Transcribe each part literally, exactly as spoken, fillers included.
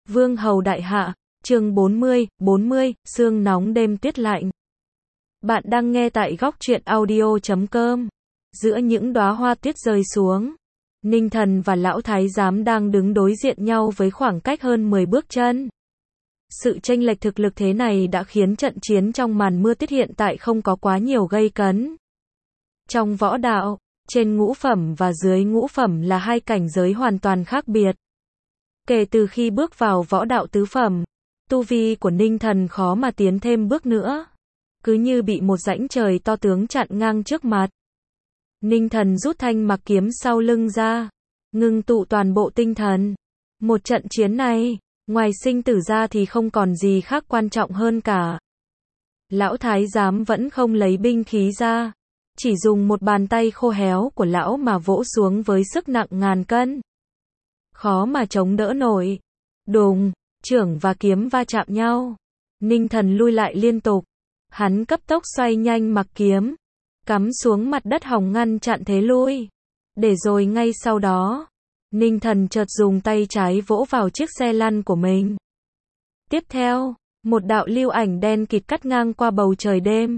Vương hầu đại hạ, chương bốn mươi, bốn mươi, sương nóng đêm tuyết lạnh. Bạn đang nghe tại góc truyện audio chấm com. Giữa những đóa hoa tuyết rơi xuống, Ninh Thần và lão thái giám đang đứng đối diện nhau với khoảng cách hơn mười bước chân. Sự chênh lệch thực lực thế này đã khiến trận chiến trong màn mưa tuyết hiện tại không có quá nhiều gây cấn. Trong võ đạo, trên ngũ phẩm và dưới ngũ phẩm là hai cảnh giới hoàn toàn khác biệt. Kể từ khi bước vào võ đạo tứ phẩm, tu vi của Ninh Thần khó mà tiến thêm bước nữa. Cứ như bị một rãnh trời to tướng chặn ngang trước mặt. Ninh Thần rút thanh mặc kiếm sau lưng ra, ngưng tụ toàn bộ tinh thần. Một trận chiến này, ngoài sinh tử ra thì không còn gì khác quan trọng hơn cả. Lão thái giám vẫn không lấy binh khí ra, chỉ dùng một bàn tay khô héo của lão mà vỗ xuống với sức nặng ngàn cân. Khó mà chống đỡ nổi. Đùng, chưởng và kiếm va chạm nhau. Ninh Thần lui lại liên tục. Hắn cấp tốc xoay nhanh mặc kiếm, cắm xuống mặt đất hòng ngăn chặn thế lui. Để rồi ngay sau đó, Ninh Thần chợt dùng tay trái vỗ vào chiếc xe lăn của mình. Tiếp theo, một đạo lưu ảnh đen kịt cắt ngang qua bầu trời đêm.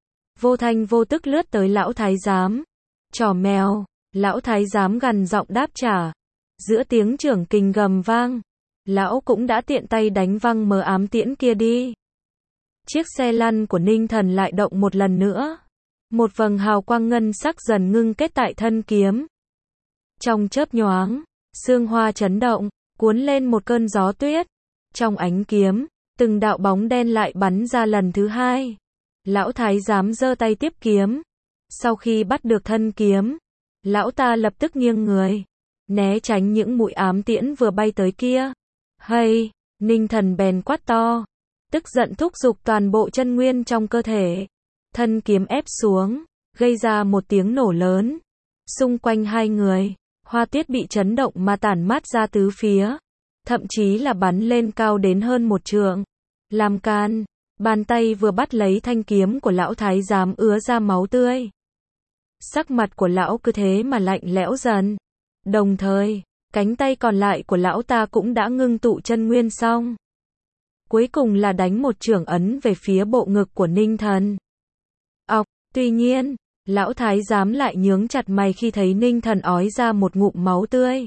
Vô thanh vô tức lướt tới lão thái giám. Trò mèo, lão thái giám gằn giọng đáp trả. Giữa tiếng chưởng kình gầm vang, lão cũng đã tiện tay đánh văng mờ ám tiễn kia đi. Chiếc xe lăn của Ninh Thần lại động một lần nữa. Một vầng hào quang ngân sắc dần ngưng kết tại thân kiếm. Trong chớp nhoáng, sương hoa chấn động, cuốn lên một cơn gió tuyết. Trong ánh kiếm, từng đạo bóng đen lại bắn ra lần thứ hai. Lão thái giám giơ tay tiếp kiếm. Sau khi bắt được thân kiếm, lão ta lập tức nghiêng người, né tránh những mũi ám tiễn vừa bay tới kia. Hay, Ninh Thần bèn quát to, tức giận thúc giục toàn bộ chân nguyên trong cơ thể. Thân kiếm ép xuống, gây ra một tiếng nổ lớn. Xung quanh hai người, hoa tuyết bị chấn động mà tản mát ra tứ phía. Thậm chí là bắn lên cao đến hơn một trượng. Làm can, bàn tay vừa bắt lấy thanh kiếm của lão thái giám ứa ra máu tươi. Sắc mặt của lão cứ thế mà lạnh lẽo dần. Đồng thời, cánh tay còn lại của lão ta cũng đã ngưng tụ chân nguyên xong. Cuối cùng là đánh một chưởng ấn về phía bộ ngực của Ninh Thần. Ọc, tuy nhiên, lão thái giám lại nhướng chặt mày khi thấy Ninh Thần ói ra một ngụm máu tươi.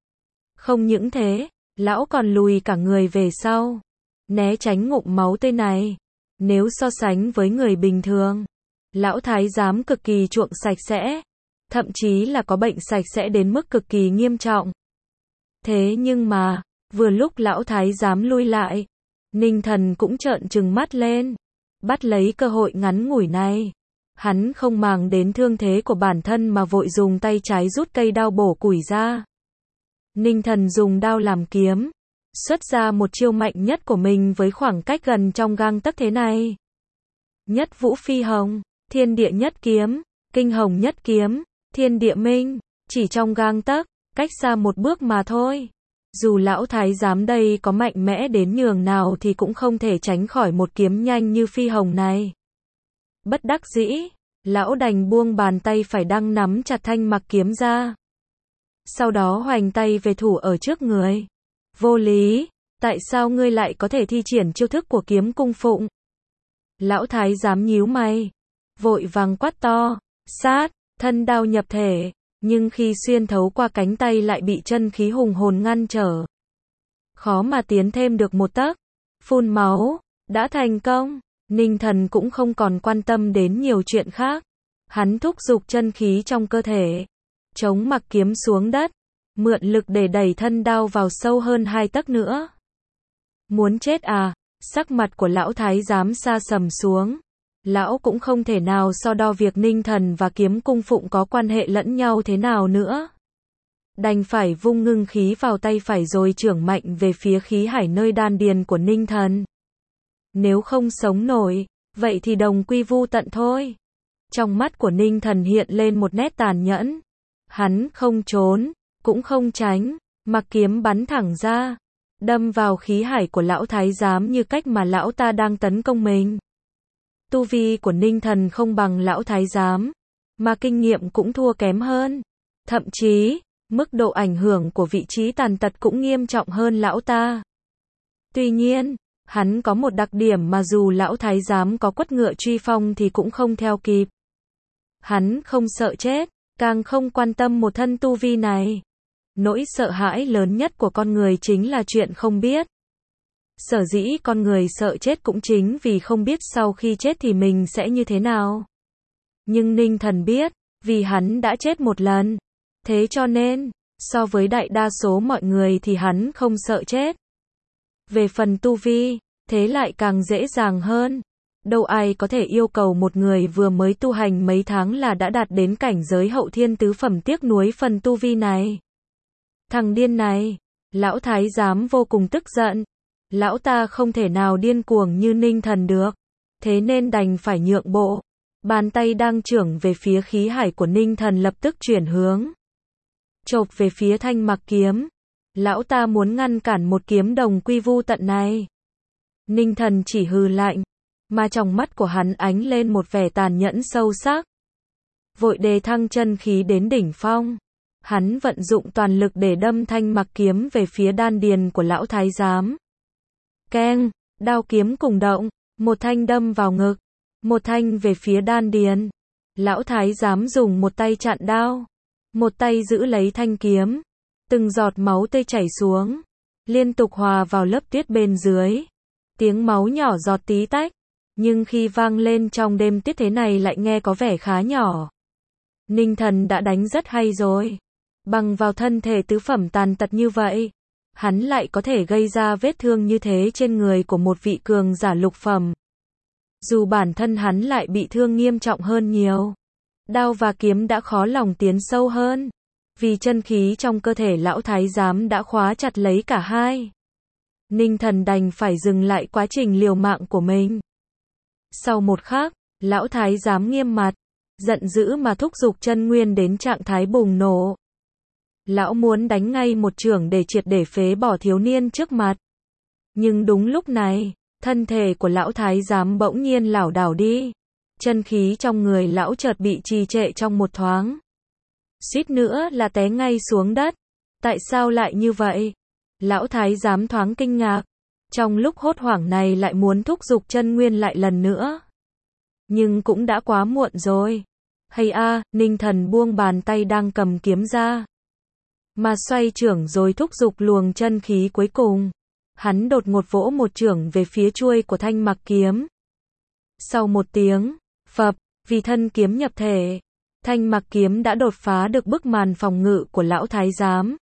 Không những thế, lão còn lùi cả người về sau, né tránh ngụm máu tươi này. Nếu so sánh với người bình thường, lão thái giám cực kỳ chuộng sạch sẽ, thậm chí là có bệnh sạch sẽ đến mức cực kỳ nghiêm trọng. Thế nhưng mà, vừa lúc lão thái giám lui lại, Ninh Thần cũng trợn trừng mắt lên. Bắt lấy cơ hội ngắn ngủi này, hắn không màng đến thương thế của bản thân mà vội dùng tay trái rút cây đao bổ củi ra. Ninh Thần dùng đao làm kiếm, xuất ra một chiêu mạnh nhất của mình với khoảng cách gần trong gang tấc thế này. Nhất vũ phi hồng, thiên địa nhất kiếm, kinh hồng nhất kiếm, thiên địa minh, chỉ trong gang tấc, cách xa một bước mà thôi. Dù lão thái giám đây có mạnh mẽ đến nhường nào thì cũng không thể tránh khỏi một kiếm nhanh như phi hồng này. Bất đắc dĩ, lão đành buông bàn tay phải đang nắm chặt thanh mặc kiếm ra. Sau đó hoành tay về thủ ở trước người. Vô lý, tại sao ngươi lại có thể thi triển chiêu thức của kiếm cung phụng? Lão thái giám nhíu mày, vội vàng quát to, sát, thân đao nhập thể. Nhưng khi xuyên thấu qua cánh tay lại bị chân khí hùng hồn ngăn trở. Khó mà tiến thêm được một tấc. Phun máu, đã thành công. Ninh Thần cũng không còn quan tâm đến nhiều chuyện khác. Hắn thúc giục chân khí trong cơ thể, chống mặc kiếm xuống đất, mượn lực để đẩy thân đao vào sâu hơn hai tấc nữa. Muốn chết à? Sắc mặt của lão thái giám sa sầm xuống. Lão cũng không thể nào so đo việc Ninh Thần và kiếm cung phụng có quan hệ lẫn nhau thế nào nữa. Đành phải vung ngưng khí vào tay phải rồi chưởng mạnh về phía khí hải nơi đan điền của Ninh Thần. Nếu không sống nổi, vậy thì đồng quy vu tận thôi. Trong mắt của Ninh Thần hiện lên một nét tàn nhẫn. Hắn không trốn, cũng không tránh, mặc kiếm bắn thẳng ra, đâm vào khí hải của lão thái giám như cách mà lão ta đang tấn công mình. Tu vi của Ninh Thần không bằng lão thái giám, mà kinh nghiệm cũng thua kém hơn. Thậm chí, mức độ ảnh hưởng của vị trí tàn tật cũng nghiêm trọng hơn lão ta. Tuy nhiên, hắn có một đặc điểm mà dù lão thái giám có quất ngựa truy phong thì cũng không theo kịp. Hắn không sợ chết, càng không quan tâm một thân tu vi này. Nỗi sợ hãi lớn nhất của con người chính là chuyện không biết. Sở dĩ con người sợ chết cũng chính vì không biết sau khi chết thì mình sẽ như thế nào. Nhưng Ninh Thần biết, vì hắn đã chết một lần. Thế cho nên, so với đại đa số mọi người thì hắn không sợ chết. Về phần tu vi, thế lại càng dễ dàng hơn. Đâu ai có thể yêu cầu một người vừa mới tu hành mấy tháng là đã đạt đến cảnh giới hậu thiên tứ phẩm, tiếc nuối phần tu vi này. Thằng điên này, lão thái giám vô cùng tức giận. Lão ta không thể nào điên cuồng như Ninh Thần được. Thế nên đành phải nhượng bộ. Bàn tay đang chưởng về phía khí hải của Ninh Thần lập tức chuyển hướng. Chộp về phía thanh mặc kiếm. Lão ta muốn ngăn cản một kiếm đồng quy vu tận này. Ninh Thần chỉ hừ lạnh. Mà trong mắt của hắn ánh lên một vẻ tàn nhẫn sâu sắc. Vội đề thăng chân khí đến đỉnh phong. Hắn vận dụng toàn lực để đâm thanh mặc kiếm về phía đan điền của lão thái giám. Keng, đao kiếm cùng động, một thanh đâm vào ngực, một thanh về phía đan điền. Lão thái giám dùng một tay chặn đao, một tay giữ lấy thanh kiếm. Từng giọt máu tươi chảy xuống, liên tục hòa vào lớp tuyết bên dưới. Tiếng máu nhỏ giọt tí tách, nhưng khi vang lên trong đêm tuyết thế này lại nghe có vẻ khá nhỏ. Ninh Thần đã đánh rất hay rồi. Bằng vào thân thể tứ phẩm tàn tật như vậy, hắn lại có thể gây ra vết thương như thế trên người của một vị cường giả lục phẩm. Dù bản thân hắn lại bị thương nghiêm trọng hơn nhiều. Đao và kiếm đã khó lòng tiến sâu hơn. Vì chân khí trong cơ thể lão thái giám đã khóa chặt lấy cả hai. Ninh Thần đành phải dừng lại quá trình liều mạng của mình. Sau một khắc, lão thái giám nghiêm mặt, giận dữ mà thúc giục chân nguyên đến trạng thái bùng nổ. Lão muốn đánh ngay một chưởng để triệt để phế bỏ thiếu niên trước mặt. Nhưng đúng lúc này, thân thể của lão thái giám bỗng nhiên lảo đảo đi. Chân khí trong người lão chợt bị trì trệ trong một thoáng. Suýt nữa là té ngay xuống đất. Tại sao lại như vậy? Lão thái giám thoáng kinh ngạc. Trong lúc hốt hoảng này lại muốn thúc giục chân nguyên lại lần nữa. Nhưng cũng đã quá muộn rồi. Hay a, Ninh Thần buông bàn tay đang cầm kiếm ra. Mà xoay chưởng rồi thúc giục luồng chân khí cuối cùng. Hắn đột ngột vỗ một chưởng về phía chuôi của thanh mặc kiếm. Sau một tiếng, phập, vì thân kiếm nhập thể, thanh mặc kiếm đã đột phá được bức màn phòng ngự của lão thái giám.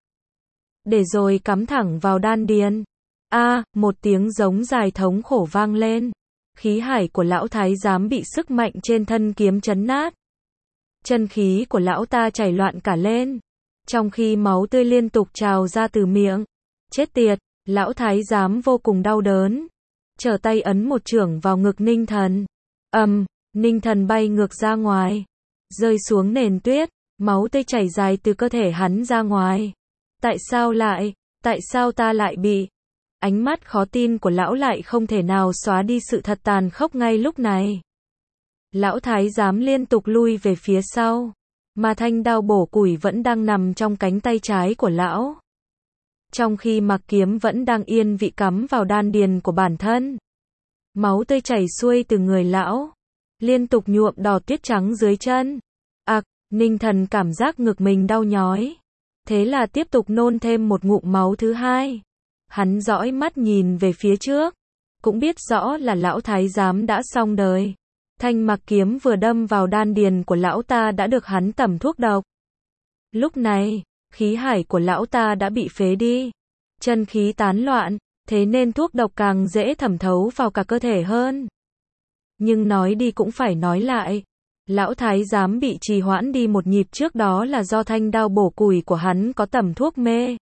Để rồi cắm thẳng vào đan điền. A, một tiếng giống dài thống khổ vang lên. Khí hải của lão thái giám bị sức mạnh trên thân kiếm chấn nát. Chân khí của lão ta chảy loạn cả lên. Trong khi máu tươi liên tục trào ra từ miệng. Chết tiệt, lão thái giám vô cùng đau đớn. Trở tay ấn một chưởng vào ngực Ninh Thần. Ầm, um, Ninh Thần bay ngược ra ngoài. Rơi xuống nền tuyết, máu tươi chảy dài từ cơ thể hắn ra ngoài. Tại sao lại, tại sao ta lại bị? Ánh mắt khó tin của lão lại không thể nào xóa đi sự thật tàn khốc ngay lúc này. Lão thái giám liên tục lui về phía sau. Mà thanh đao bổ củi vẫn đang nằm trong cánh tay trái của lão. Trong khi mặc kiếm vẫn đang yên vị cắm vào đan điền của bản thân. Máu tươi chảy xuôi từ người lão. Liên tục nhuộm đỏ tuyết trắng dưới chân. Ặc, Ninh Thần cảm giác ngực mình đau nhói. Thế là tiếp tục nôn thêm một ngụm máu thứ hai. Hắn dõi mắt nhìn về phía trước. Cũng biết rõ là lão thái giám đã xong đời. Thanh mặc kiếm vừa đâm vào đan điền của lão ta đã được hắn tẩm thuốc độc. Lúc này, khí hải của lão ta đã bị phế đi. Chân khí tán loạn, thế nên thuốc độc càng dễ thẩm thấu vào cả cơ thể hơn. Nhưng nói đi cũng phải nói lại. Lão thái giám bị trì hoãn đi một nhịp trước đó là do thanh đao bổ củi của hắn có tẩm thuốc mê.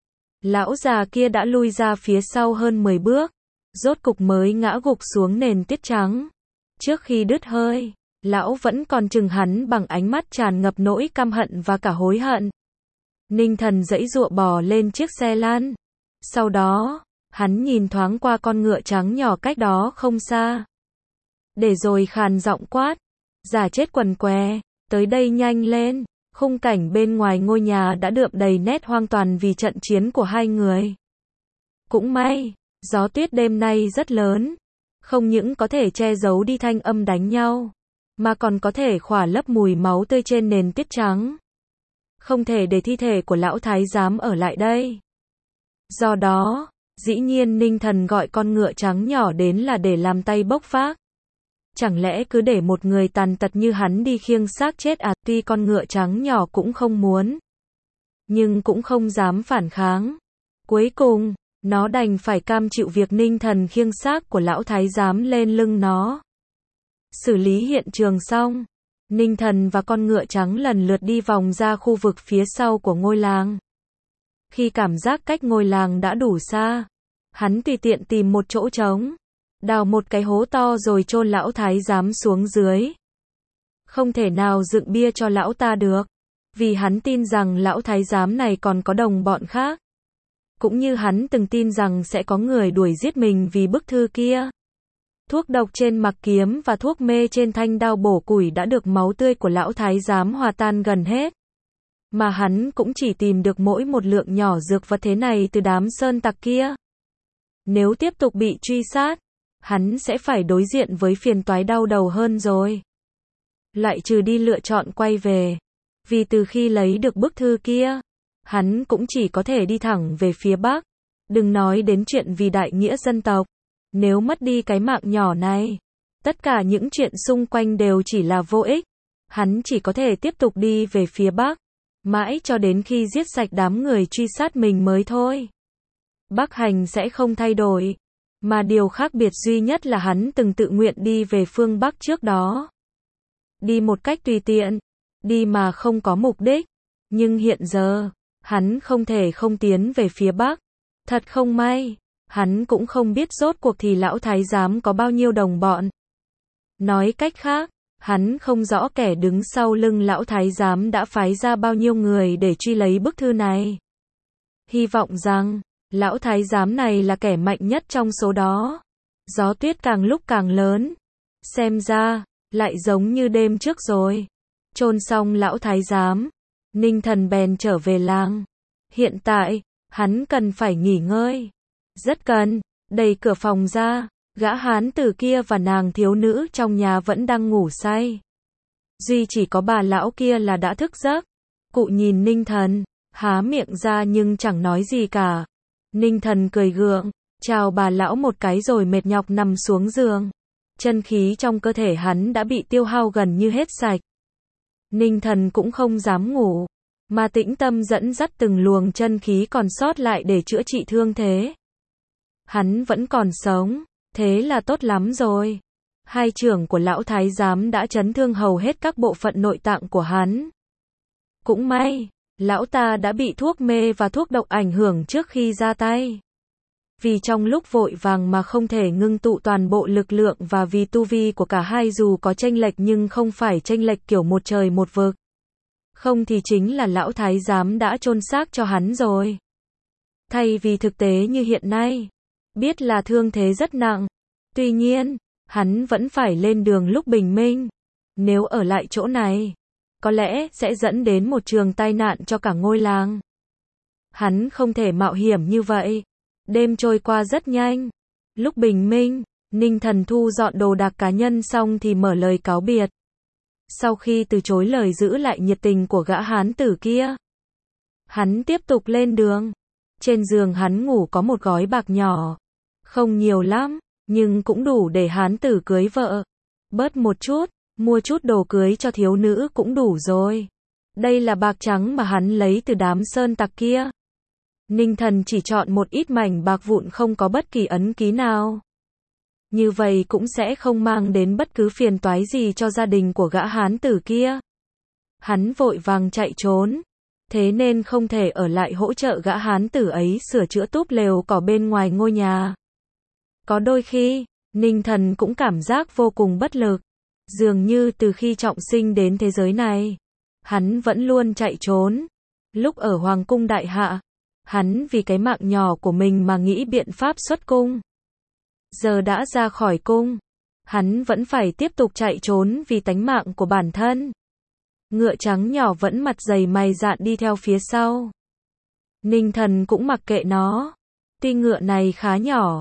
Lão già kia đã lui ra phía sau hơn mười bước. Rốt cục mới ngã gục xuống nền tuyết trắng. Trước khi đứt hơi, lão vẫn còn chừng hắn bằng ánh mắt tràn ngập nỗi căm hận và cả hối hận. Ninh Thần giãy giụa bò lên chiếc xe lăn. Sau đó, hắn nhìn thoáng qua con ngựa trắng nhỏ cách đó không xa. Để rồi khàn giọng quát. Giả chết quần què, tới đây nhanh lên. Khung cảnh bên ngoài ngôi nhà đã đượm đầy nét hoang toàn vì trận chiến của hai người. Cũng may, Gió tuyết đêm nay rất lớn, không những có thể che giấu đi thanh âm đánh nhau, mà còn có thể khỏa lấp mùi máu tươi trên nền tuyết trắng. Không thể để thi thể của lão thái giám ở lại đây. Do đó, dĩ nhiên Ninh Thần gọi con ngựa trắng nhỏ đến là để làm tay bốc vác. Chẳng lẽ cứ để một người tàn tật như hắn đi khiêng xác chết à? Tuy con ngựa trắng nhỏ cũng không muốn, nhưng cũng không dám phản kháng. Cuối cùng, nó đành phải cam chịu việc Ninh Thần khiêng xác của lão thái giám lên lưng nó. Xử lý hiện trường xong, Ninh Thần và con ngựa trắng lần lượt đi vòng ra khu vực phía sau của ngôi làng. Khi cảm giác cách ngôi làng đã đủ xa, hắn tùy tiện tìm một chỗ trống, đào một cái hố to rồi chôn lão thái giám xuống dưới. Không thể nào dựng bia cho lão ta được, vì hắn tin rằng lão thái giám này còn có đồng bọn khác. Cũng như hắn từng tin rằng sẽ có người đuổi giết mình vì bức thư kia. Thuốc độc trên mặc kiếm và thuốc mê trên thanh đao bổ củi đã được máu tươi của lão thái giám hòa tan gần hết. Mà hắn cũng chỉ tìm được mỗi một lượng nhỏ dược vật thế này từ đám sơn tặc kia. Nếu tiếp tục bị truy sát, hắn sẽ phải đối diện với phiền toái đau đầu hơn rồi. Lại trừ đi lựa chọn quay về. Vì từ khi lấy được bức thư kia, hắn cũng chỉ có thể đi thẳng về phía Bắc. Đừng nói đến chuyện vì đại nghĩa dân tộc. Nếu mất đi cái mạng nhỏ này, tất cả những chuyện xung quanh đều chỉ là vô ích. Hắn chỉ có thể tiếp tục đi về phía Bắc, mãi cho đến khi giết sạch đám người truy sát mình mới thôi. Bắc hành sẽ không thay đổi, mà điều khác biệt duy nhất là hắn từng tự nguyện đi về phương Bắc trước đó. Đi một cách tùy tiện, đi mà không có mục đích, nhưng hiện giờ, hắn không thể không tiến về phía Bắc. Thật không may, hắn cũng không biết rốt cuộc thì lão thái giám có bao nhiêu đồng bọn. Nói cách khác, hắn không rõ kẻ đứng sau lưng lão thái giám đã phái ra bao nhiêu người để truy lấy bức thư này. Hy vọng rằng, lão thái giám này là kẻ mạnh nhất trong số đó. Gió tuyết càng lúc càng lớn. Xem ra, lại giống như đêm trước rồi. Chôn xong lão thái giám, Ninh Thần bèn trở về làng. Hiện tại, hắn cần phải nghỉ ngơi. Rất cần, đẩy cửa phòng ra, gã hán tử kia và nàng thiếu nữ trong nhà vẫn đang ngủ say. Duy chỉ có bà lão kia là đã thức giấc. Cụ nhìn Ninh Thần, há miệng ra nhưng chẳng nói gì cả. Ninh Thần cười gượng, chào bà lão một cái rồi mệt nhọc nằm xuống giường. Chân khí trong cơ thể hắn đã bị tiêu hao gần như hết sạch. Ninh Thần cũng không dám ngủ, mà tĩnh tâm dẫn dắt từng luồng chân khí còn sót lại để chữa trị thương thế. Hắn vẫn còn sống, thế là tốt lắm rồi. Hai chưởng của lão thái giám đã chấn thương hầu hết các bộ phận nội tạng của hắn. Cũng may, lão ta đã bị thuốc mê và thuốc độc ảnh hưởng trước khi ra tay. Vì trong lúc vội vàng mà không thể ngưng tụ toàn bộ lực lượng và vì tu vi của cả hai dù có chênh lệch nhưng không phải chênh lệch kiểu một trời một vực. Không thì chính là lão thái giám đã chôn xác cho hắn rồi. Thay vì thực tế như hiện nay, biết là thương thế rất nặng. Tuy nhiên, hắn vẫn phải lên đường lúc bình minh. Nếu ở lại chỗ này, có lẽ sẽ dẫn đến một trường tai nạn cho cả ngôi làng. Hắn không thể mạo hiểm như vậy. Đêm trôi qua rất nhanh. Lúc bình minh, Ninh Thần thu dọn đồ đạc cá nhân xong thì mở lời cáo biệt. Sau khi từ chối lời giữ lại nhiệt tình của gã hán tử kia, hắn tiếp tục lên đường. Trên giường hắn ngủ có một gói bạc nhỏ. Không nhiều lắm, nhưng cũng đủ để hán tử cưới vợ. Bớt một chút, mua chút đồ cưới cho thiếu nữ cũng đủ rồi. Đây là bạc trắng mà hắn lấy từ đám sơn tặc kia. Ninh Thần chỉ chọn một ít mảnh bạc vụn không có bất kỳ ấn ký nào. Như vậy cũng sẽ không mang đến bất cứ phiền toái gì cho gia đình của gã hán tử kia. Hắn vội vàng chạy trốn, thế nên không thể ở lại hỗ trợ gã hán tử ấy sửa chữa túp lều cỏ bên ngoài ngôi nhà. Có đôi khi, Ninh Thần cũng cảm giác vô cùng bất lực. Dường như từ khi trọng sinh đến thế giới này, hắn vẫn luôn chạy trốn. Lúc ở Hoàng cung Đại Hạ, hắn vì cái mạng nhỏ của mình mà nghĩ biện pháp xuất cung. Giờ đã ra khỏi cung, hắn vẫn phải tiếp tục chạy trốn vì tánh mạng của bản thân. Ngựa trắng nhỏ vẫn mặt dày mày dạn đi theo phía sau. Ninh Thần cũng mặc kệ nó. Tuy ngựa này khá nhỏ,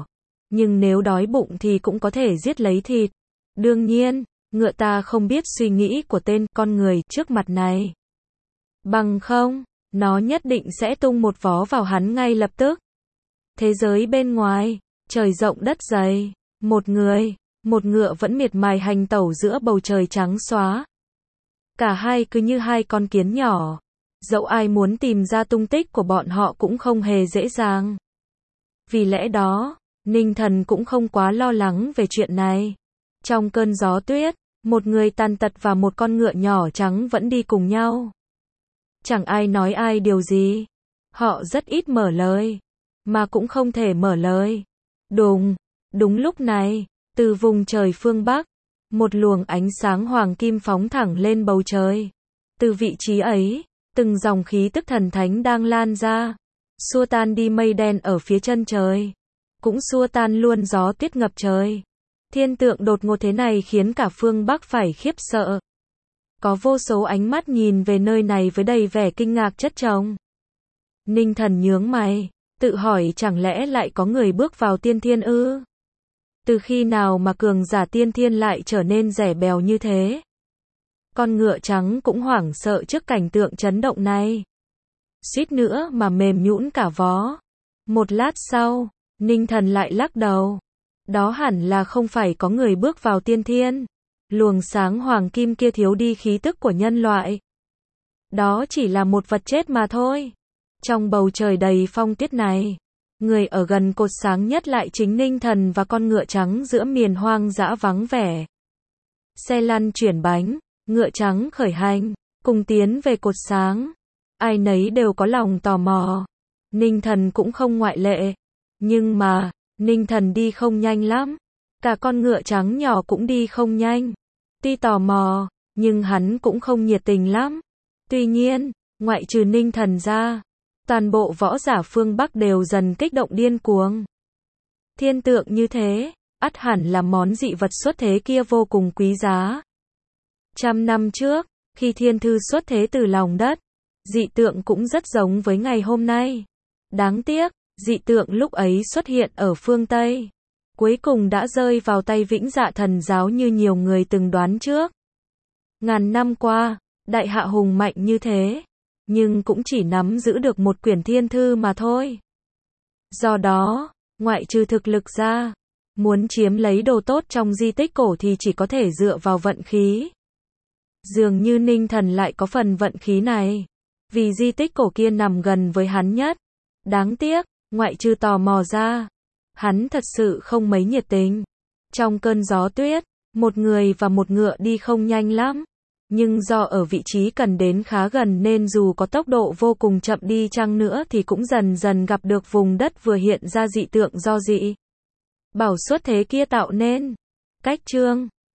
Nhưng nếu đói bụng thì cũng có thể giết lấy thịt. Đương nhiên, ngựa ta không biết suy nghĩ của tên con người trước mặt này. Bằng không, nó nhất định sẽ tung một vó vào hắn ngay lập tức. Thế giới bên ngoài, trời rộng đất dày, một người, một ngựa vẫn miệt mài hành tẩu giữa bầu trời trắng xóa. Cả hai cứ như hai con kiến nhỏ. Dẫu ai muốn tìm ra tung tích của bọn họ cũng không hề dễ dàng. Vì lẽ đó, Ninh Thần cũng không quá lo lắng về chuyện này. Trong cơn gió tuyết, một người tàn tật và một con ngựa nhỏ trắng vẫn đi cùng nhau. Chẳng ai nói ai điều gì. Họ rất ít mở lời, mà cũng không thể mở lời. Đùng, đúng lúc này, từ vùng trời phương Bắc, một luồng ánh sáng hoàng kim phóng thẳng lên bầu trời. Từ vị trí ấy, từng dòng khí tức thần thánh đang lan ra, xua tan đi mây đen ở phía chân trời, cũng xua tan luôn gió tuyết ngập trời. Thiên tượng đột ngột thế này khiến cả phương Bắc phải khiếp sợ. Có vô số ánh mắt nhìn về nơi này với đầy vẻ kinh ngạc chất chồng. Ninh Thần nhướng mày, tự hỏi chẳng lẽ lại có người bước vào tiên thiên ư? Từ khi nào mà cường giả tiên thiên lại trở nên rẻ bèo như thế? Con ngựa trắng cũng hoảng sợ trước cảnh tượng chấn động này. Suýt nữa mà mềm nhũn cả vó. Một lát sau, Ninh Thần lại lắc đầu. Đó hẳn là không phải có người bước vào tiên thiên. Luồng sáng hoàng kim kia thiếu đi khí tức của nhân loại. Đó chỉ là một vật chết mà thôi. Trong bầu trời đầy phong tuyết này, người ở gần cột sáng nhất lại chính Ninh Thần và con ngựa trắng giữa miền hoang dã vắng vẻ. Xe lăn chuyển bánh, ngựa trắng khởi hành, cùng tiến về cột sáng. Ai nấy đều có lòng tò mò. Ninh Thần cũng không ngoại lệ. Nhưng mà, Ninh Thần đi không nhanh lắm. Cả con ngựa trắng nhỏ cũng đi không nhanh. Tuy tò mò, nhưng hắn cũng không nhiệt tình lắm. Tuy nhiên, ngoại trừ Ninh Thần ra, toàn bộ võ giả phương Bắc đều dần kích động điên cuồng. Thiên tượng như thế, ắt hẳn là món dị vật xuất thế kia vô cùng quý giá. Trăm năm trước, khi thiên thư xuất thế từ lòng đất, dị tượng cũng rất giống với ngày hôm nay. Đáng tiếc, dị tượng lúc ấy xuất hiện ở phương Tây. Cuối cùng đã rơi vào tay Vĩnh Dạ Thần giáo như nhiều người từng đoán trước. Ngàn năm qua, đại hạ hùng mạnh như thế, nhưng cũng chỉ nắm giữ được một quyển thiên thư mà thôi. Do đó, ngoại trừ thực lực ra, muốn chiếm lấy đồ tốt trong di tích cổ thì chỉ có thể dựa vào vận khí. Dường như Ninh Thần lại có phần vận khí này, vì di tích cổ kia nằm gần với hắn nhất. Đáng tiếc, ngoại trừ tò mò ra, hắn thật sự không mấy nhiệt tình. Trong cơn gió tuyết, một người và một ngựa đi không nhanh lắm. Nhưng do ở vị trí cần đến khá gần nên dù có tốc độ vô cùng chậm đi chăng nữa thì cũng dần dần gặp được vùng đất vừa hiện ra dị tượng do dị bảo xuất thế kia tạo nên. Cách chương